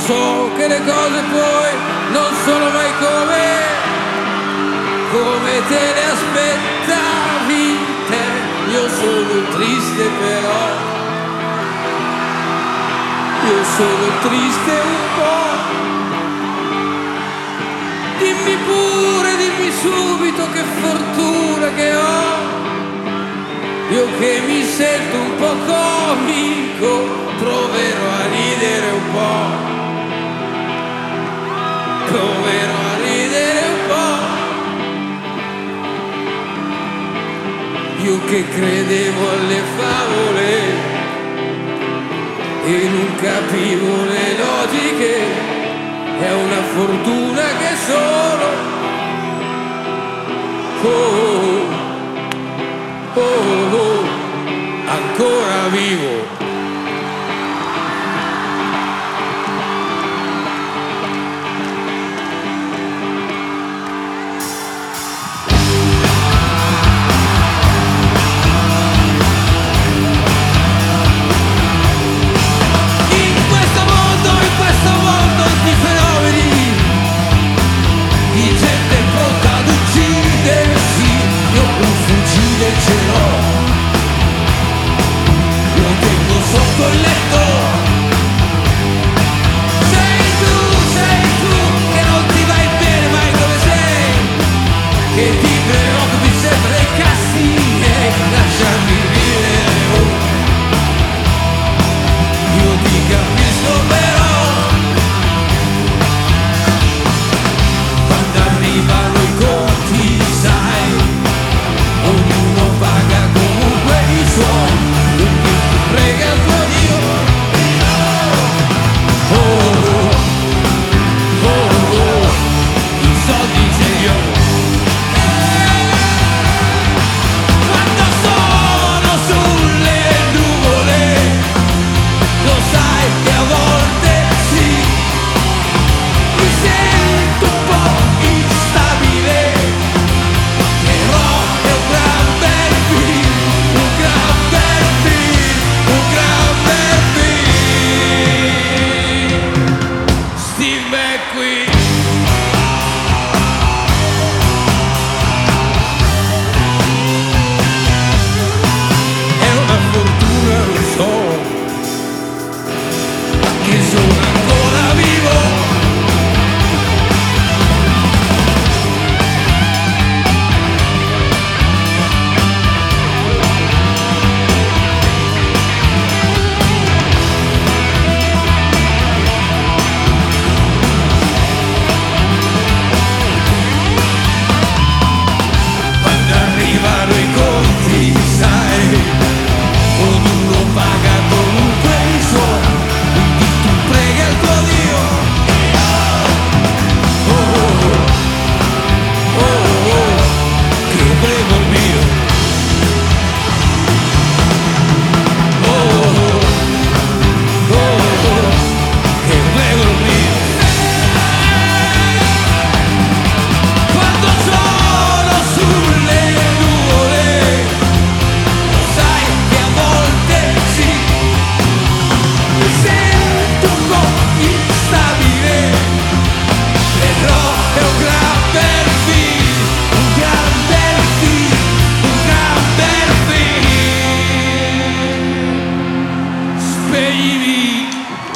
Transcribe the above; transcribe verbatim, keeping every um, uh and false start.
so che le cose poi non sono mai come, come te le aspettavi te. Io sono triste però, io sono triste un po'. Dimmi pure, dimmi subito che fortuna che ho. Io che mi sento un po' comico, proverò a ridere un po', proverò a ridere un po'. Io che credevo alle favole e non capivo le logiche, è una fortuna che sono oh, oh, oh, oh, ancora vivo. Steve McQueen.